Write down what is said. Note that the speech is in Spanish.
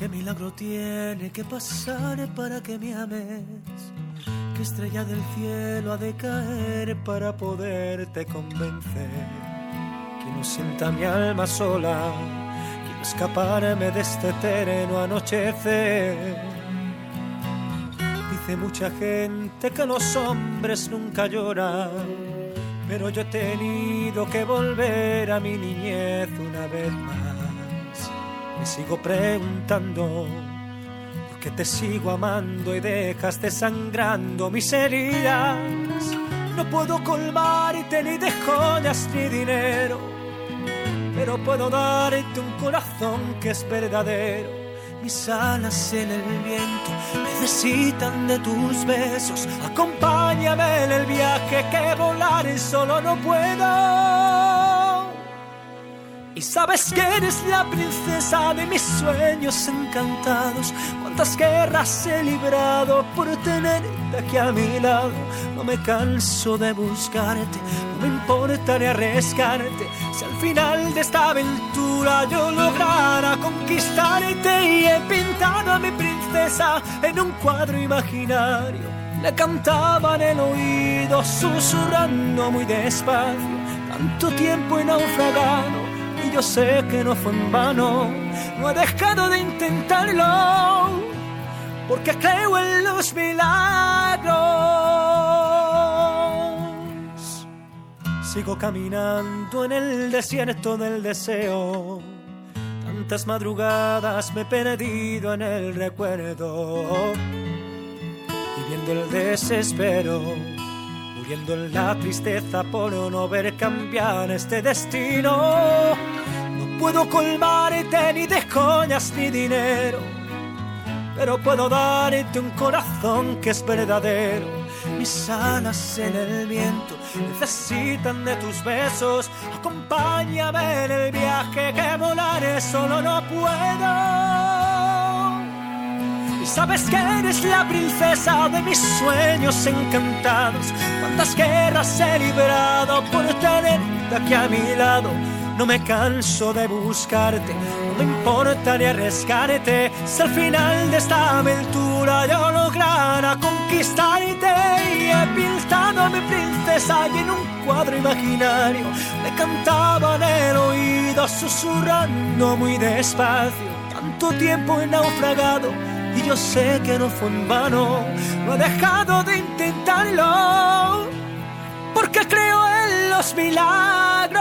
¿Qué milagro tiene que pasar para que me ames? ¿Qué estrella del cielo ha de caer para poderte convencer? Que no sienta mi alma sola, quiero escaparme de este eterno anochecer. Dice mucha gente que los hombres nunca lloran, pero yo he tenido que volver a mi niñez una vez más. Me sigo preguntando por qué te sigo amando y dejaste sangrando mis heridas. No puedo colmarte ni de joyas ni dinero, pero puedo darte un corazón que es verdadero. Mis alas en el viento necesitan de tus besos. Acompáñame en el viaje que volar solo no puedo. Y sabes que eres la princesa de mis sueños encantados. Cuántas guerras he librado por tenerte aquí a mi lado. No me canso de buscarte, no me importa ni arriesgarte. Si al final de esta aventura yo lograra conquistarte. Y he pintado a mi princesa en un cuadro imaginario. Le cantaba en el oído susurrando muy despacio. Tanto tiempo he naufragado y yo sé que no fue en vano. No he dejado de intentarlo porque creo en los milagros. Sigo caminando en el desierto del deseo. Tantas madrugadas me he perdido en el recuerdo, viviendo el desespero, muriendo en la tristeza por no ver cambiar este destino. No puedo colmarte ni de joyas ni dinero, pero puedo darte un corazón que es verdadero. Mis alas en el viento necesitan de tus besos. Acompáñame en el viaje que volaré solo no puedo. Y sabes que eres la princesa de mis sueños encantados. Cuántas guerras he librado por tenerte aquí a mi lado. No me canso de buscarte, no me importa ni arriesgarte. Si al final de esta aventura yo lograra conquistarte. Y he pintado a mi princesa y en un cuadro imaginario le cantaba en el oído susurrando muy despacio. Tanto tiempo he naufragado y yo sé que no fue en vano. No he dejado de intentarlo porque creo en los milagros.